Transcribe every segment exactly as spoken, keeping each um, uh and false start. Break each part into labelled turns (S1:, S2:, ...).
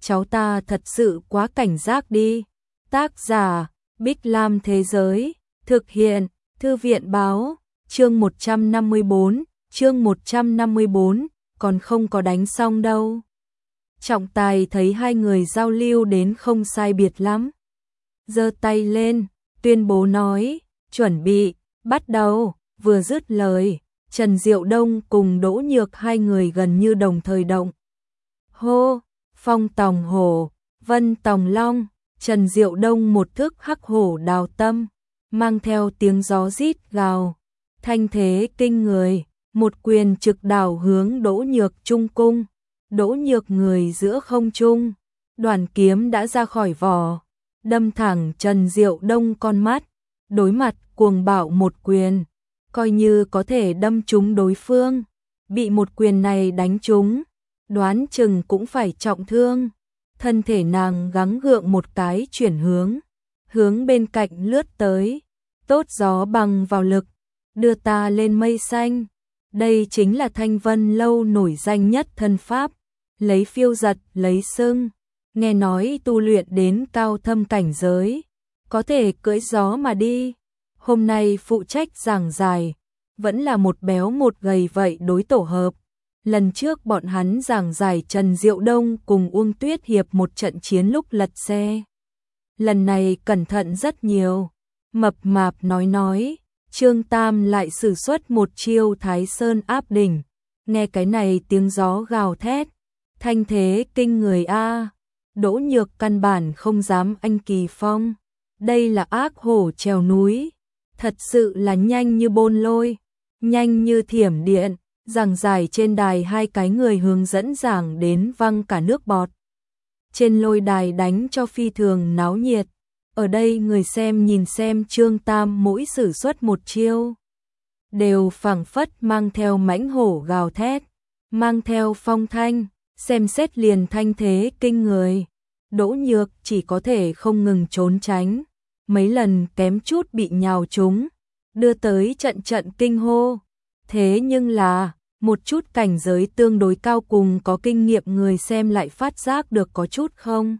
S1: cháu ta thật sự quá cảnh giác đi. Tác giả, Bích Lam Thế Giới, thực hiện, Thư viện Báo, chương một trăm năm mươi bốn, chương một trăm năm mươi bốn, còn không có đánh xong đâu. Trọng Tài thấy hai người giao lưu đến không sai biệt lắm. Giơ tay lên, tuyên bố nói, chuẩn bị, bắt đầu, vừa dứt lời, Trần Diệu Đông cùng Đỗ Nhược hai người gần như đồng thời động. Hô, Phong Tòng Hổ, Vân Tòng Long, Trần Diệu Đông một thức hắc hổ đào tâm, mang theo tiếng gió rít gào, thanh thế kinh người, một quyền trực đảo hướng Đỗ Nhược trung cung. Đỗ Nhược người giữa không trung, đoàn kiếm đã ra khỏi vỏ, đâm thẳng Trần Diệu Đông con mắt, đối mặt cuồng bạo một quyền, coi như có thể đâm trúng đối phương, bị một quyền này đánh trúng, đoán chừng cũng phải trọng thương. Thân thể nàng gắng gượng một cái chuyển hướng, hướng bên cạnh lướt tới, tốt gió bằng vào lực, đưa ta lên mây xanh. Đây chính là Thanh Vân Lâu nổi danh nhất thân pháp, lấy phiêu giật lấy sưng, nghe nói tu luyện đến cao thâm cảnh giới, có thể cưỡi gió mà đi. Hôm nay phụ trách giảng giải, vẫn là một béo một gầy vậy đối tổ hợp. Lần trước bọn hắn giảng giải Trần Diệu Đông cùng Uông Tuyết Hiệp một trận chiến lúc lật xe. Lần này cẩn thận rất nhiều, mập mạp nói nói, Trương Tam lại sử xuất một chiêu Thái Sơn áp đỉnh, nghe cái này tiếng gió gào thét, thanh thế kinh người a. Đỗ Nhược căn bản không dám anh kỳ phong, đây là ác hổ trèo núi, thật sự là nhanh như bôn lôi, nhanh như thiểm điện. Giảng giải trên đài hai cái người hướng dẫn giảng đến văng cả nước bọt. Trên lôi đài đánh cho phi thường náo nhiệt, ở đây người xem nhìn xem Trương Tam mỗi sử xuất một chiêu, đều phảng phất mang theo mãnh hổ gào thét, mang theo phong thanh, xem xét liền thanh thế kinh người. Đỗ Nhược chỉ có thể không ngừng trốn tránh, mấy lần kém chút bị nhào trúng, đưa tới trận trận kinh hô. Thế nhưng là, một chút cảnh giới tương đối cao cùng có kinh nghiệm người xem lại phát giác được có chút không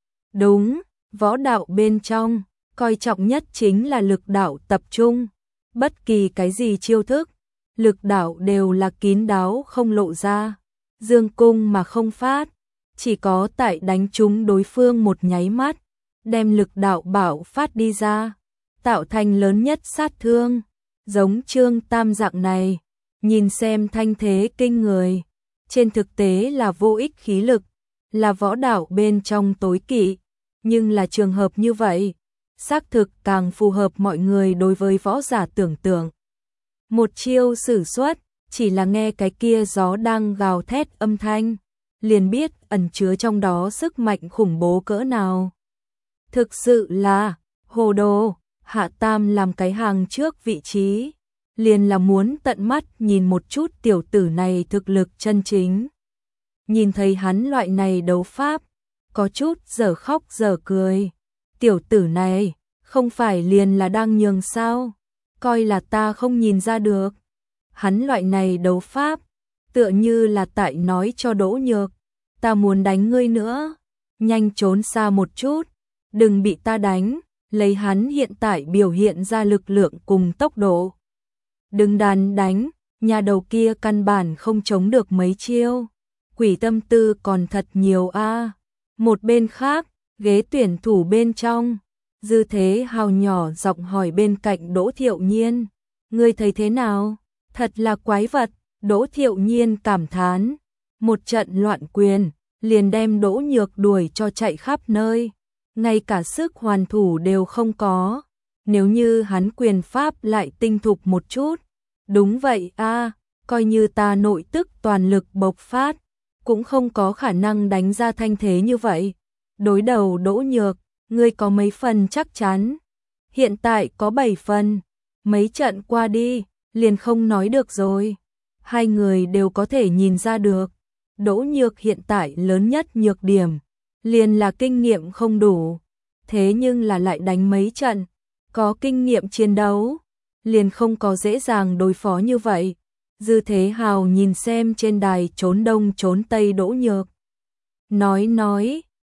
S1: đúng. Võ đạo bên trong, coi trọng nhất chính là lực đạo tập trung. Bất kỳ cái gì chiêu thức, lực đạo đều là kín đáo không lộ ra, dương cung mà không phát. Chỉ có tại đánh trúng đối phương một nháy mắt, đem lực đạo bạo phát đi ra, tạo thành lớn nhất sát thương. Giống Trương Tam dạng này, nhìn xem thanh thế kinh người, trên thực tế là vô ích khí lực, là võ đạo bên trong tối kỵ, nhưng là trường hợp như vậy, xác thực càng phù hợp mọi người đối với võ giả tưởng tượng. Một chiêu sử xuất, chỉ là nghe cái kia gió đang gào thét âm thanh, liền biết ẩn chứa trong đó sức mạnh khủng bố cỡ nào. Thực sự là hồ đồ. Hạ Tam làm cái hàng trước vị trí, liền là muốn tận mắt nhìn một chút tiểu tử này thực lực chân chính. Nhìn thấy hắn loại này đấu pháp, có chút dở khóc dở cười. Tiểu tử này, không phải liền là đang nhường sao, coi là ta không nhìn ra được. Hắn loại này đấu pháp, tựa như là tại nói cho Đỗ Nhược, ta muốn đánh ngươi nữa, nhanh trốn xa một chút, đừng bị ta đánh. Lấy hắn hiện tại biểu hiện ra lực lượng cùng tốc độ, đừng đàn đánh, nhà đầu kia căn bản không chống được mấy chiêu. Quỷ tâm tư còn thật nhiều a. À. Một bên khác, ghế tuyển thủ bên trong, Dư Thế Hào nhỏ giọng hỏi bên cạnh Đỗ Thiệu Nhiên, ngươi thấy thế nào? Thật là quái vật. Đỗ Thiệu Nhiên cảm thán, một trận loạn quyền, liền đem Đỗ Nhược đuổi cho chạy khắp nơi, ngay cả sức hoàn thủ đều không có. Nếu như hắn quyền pháp lại tinh thục một chút, đúng vậy a, à, coi như ta nội tức toàn lực bộc phát, cũng không có khả năng đánh ra thanh thế như vậy. Đối đầu Đỗ Nhược, ngươi có mấy phần chắc chắn? Hiện tại có bảy phần, mấy trận qua đi, liền không nói được rồi. Hai người đều có thể nhìn ra được, Đỗ Nhược hiện tại lớn nhất nhược điểm, liền là kinh nghiệm không đủ. Thế nhưng là lại đánh mấy trận, có kinh nghiệm chiến đấu, liền không có dễ dàng đối phó như vậy. Dư Thế Hào nhìn xem trên đài trốn đông trốn tây Đỗ Nhược, nói nói,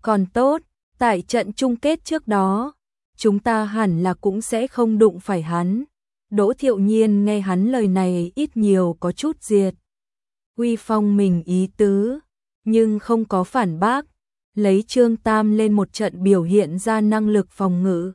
S1: Còn tốt, tại trận chung kết trước đó, chúng ta hẳn là cũng sẽ không đụng phải hắn. Đỗ Thiệu Nhiên nghe hắn lời này ít nhiều có chút diệt uy phong mình ý tứ, nhưng không có phản bác, lấy Trương Tam lên một trận biểu hiện ra năng lực phòng ngự.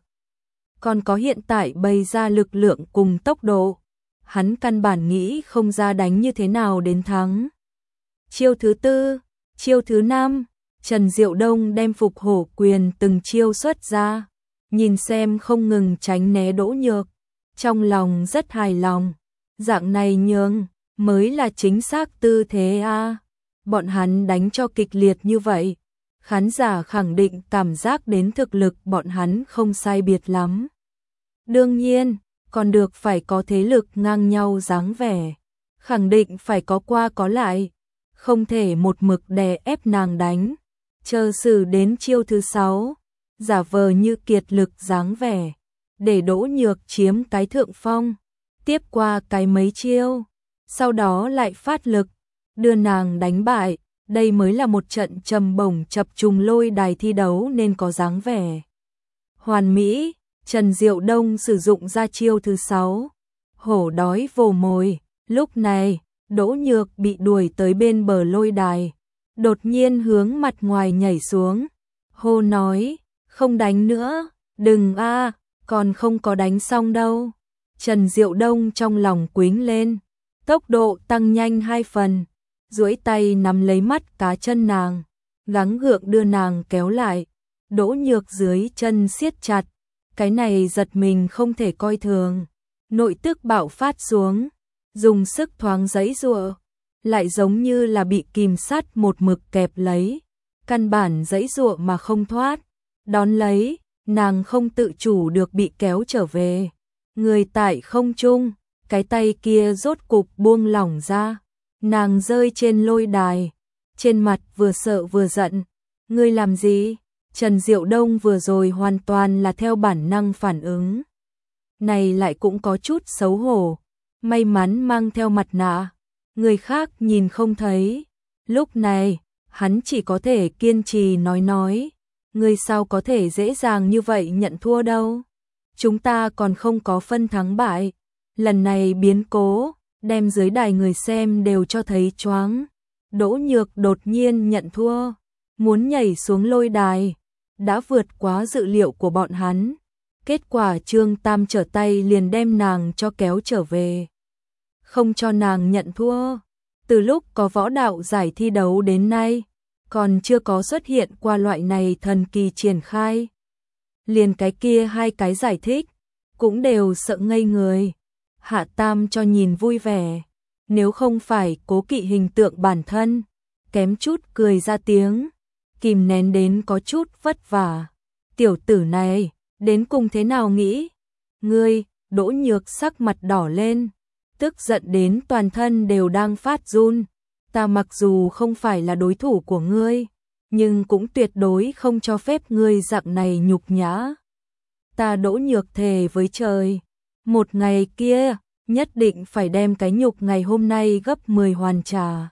S1: Còn có hiện tại bày ra lực lượng cùng tốc độ, hắn căn bản nghĩ không ra đánh như thế nào đến thắng. Chiêu thứ tư, chiêu thứ năm, Trần Diệu Đông đem phục hổ quyền từng chiêu xuất ra, nhìn xem không ngừng tránh né Đỗ Nhược, trong lòng rất hài lòng, dạng này nhường mới là chính xác tư thế a. Bọn hắn đánh cho kịch liệt như vậy, khán giả khẳng định cảm giác đến thực lực bọn hắn không sai biệt lắm. Đương nhiên, còn được phải có thế lực ngang nhau dáng vẻ, khẳng định phải có qua có lại, không thể một mực đè ép nàng đánh. Chờ xử đến chiêu thứ sáu, giả vờ như kiệt lực dáng vẻ, để Đỗ Nhược chiếm cái thượng phong, tiếp qua cái mấy chiêu, sau đó lại phát lực, đưa nàng đánh bại, đây mới là một trận trầm bổng chập trùng lôi đài thi đấu nên có dáng vẻ hoàn mỹ. Trần Diệu Đông sử dụng ra chiêu thứ sáu, hổ đói vồ mồi, lúc này, Đỗ Nhược bị đuổi tới bên bờ lôi đài, đột nhiên hướng mặt ngoài nhảy xuống, hô nói, không đánh nữa, đừng a, còn không có đánh xong đâu. Trần Diệu Đông trong lòng quính lên, tốc độ tăng nhanh hai phần, duỗi tay nắm lấy mắt cá chân nàng, gắng gượng đưa nàng kéo lại, Đỗ Nhược dưới chân siết chặt, cái này giật mình không thể coi thường, nội tức bạo phát xuống, dùng sức thoáng giãy giụa, lại giống như là bị kìm sát một mực kẹp lấy, căn bản giãy giụa mà không thoát, đón lấy, nàng không tự chủ được bị kéo trở về, người tại không trung, cái tay kia rốt cục buông lỏng ra, nàng rơi trên lôi đài, trên mặt vừa sợ vừa giận, ngươi làm gì? Trần Diệu Đông vừa rồi hoàn toàn là theo bản năng phản ứng. Này lại cũng có chút xấu hổ, may mắn mang theo mặt nạ, người khác nhìn không thấy. Lúc này, hắn chỉ có thể kiên trì nói nói, ngươi sao có thể dễ dàng như vậy nhận thua đâu. Chúng ta còn không có phân thắng bại, lần này biến cố, đem dưới đài người xem đều cho thấy choáng. Đỗ Nhược đột nhiên nhận thua, muốn nhảy xuống lôi đài, đã vượt quá dự liệu của bọn hắn. Kết quả Trương Tam trở tay liền đem nàng cho kéo trở về, không cho nàng nhận thua. Từ lúc có võ đạo giải thi đấu đến nay, còn chưa có xuất hiện qua loại này thần kỳ triển khai. Liền cái kia hai cái giải thích, cũng đều sợ ngây người. Hạ Tam cho nhìn vui vẻ, nếu không phải cố kỵ hình tượng bản thân, kém chút cười ra tiếng, kìm nén đến có chút vất vả. Tiểu tử này, đến cùng thế nào nghĩ? Ngươi, Đỗ Nhược sắc mặt đỏ lên, tức giận đến toàn thân đều đang phát run. Ta mặc dù không phải là đối thủ của ngươi, nhưng cũng tuyệt đối không cho phép ngươi dạng này nhục nhã. Ta Đỗ Nhược thề với trời, một ngày kia, nhất định phải đem cái nhục ngày hôm nay gấp mười hoàn trả.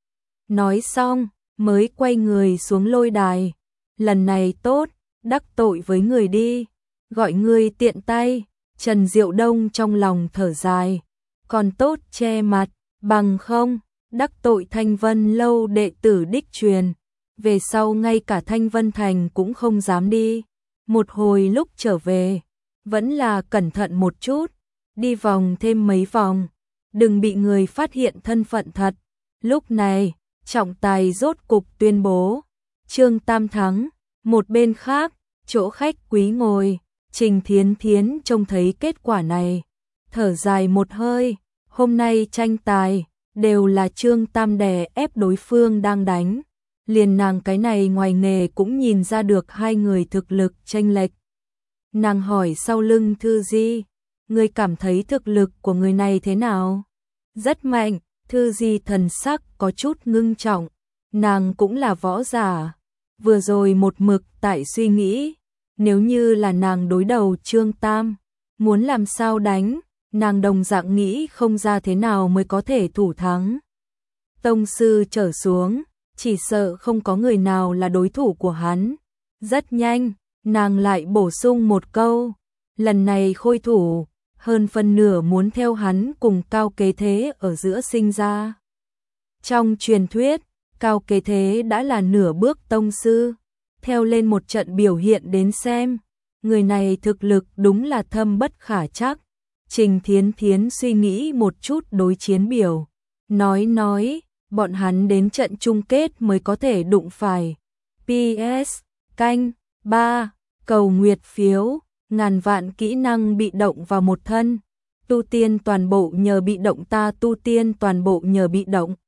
S1: Nói xong, mới quay người xuống lôi đài. Lần này tốt, đắc tội với người đi, gọi ngươi tiện tay. Trần Diệu Đông trong lòng thở dài, còn tốt che mặt, bằng không, đắc tội Thanh Vân lâu đệ tử đích truyền, về sau ngay cả Thanh Vân Thành cũng không dám đi. Một hồi lúc trở về, vẫn là cẩn thận một chút, đi vòng thêm mấy vòng, đừng bị người phát hiện thân phận thật. Lúc này, trọng tài rốt cục tuyên bố, Trương Tam thắng. Một bên khác, chỗ khách quý ngồi, Trình Thiến Thiến trông thấy kết quả này, thở dài một hơi, hôm nay tranh tài, đều là Trương Tam đè ép đối phương đang đánh. Liền nàng cái này ngoài nghề cũng nhìn ra được hai người thực lực chênh lệch. Nàng hỏi sau lưng Thư Di, ngươi cảm thấy thực lực của người này thế nào? Rất mạnh. Thư Di thần sắc có chút ngưng trọng, nàng cũng là võ giả, vừa rồi một mực tại suy nghĩ, nếu như là nàng đối đầu Trương Tam, muốn làm sao đánh, nàng đồng dạng nghĩ không ra thế nào mới có thể thủ thắng. Tông sư trở xuống, chỉ sợ không có người nào là đối thủ của hắn, Rất nhanh, nàng lại bổ sung một câu, lần này Khôi Thủ, hơn phân nửa muốn theo hắn cùng Cao Kế Thế ở giữa sinh ra. Trong truyền thuyết, Cao Kế Thế đã là nửa bước tông sư, theo lên một trận biểu hiện đến xem, người này thực lực đúng là thâm bất khả trắc. Trình Thiến Thiến suy nghĩ một chút đối chiến biểu, nói nói, bọn hắn đến trận chung kết mới có thể đụng phải. pê ét, canh, ba, cầu nguyệt phiếu, ngàn vạn kỹ năng bị động vào một thân, tu tiên toàn bộ nhờ bị động ta tu tiên toàn bộ nhờ bị động.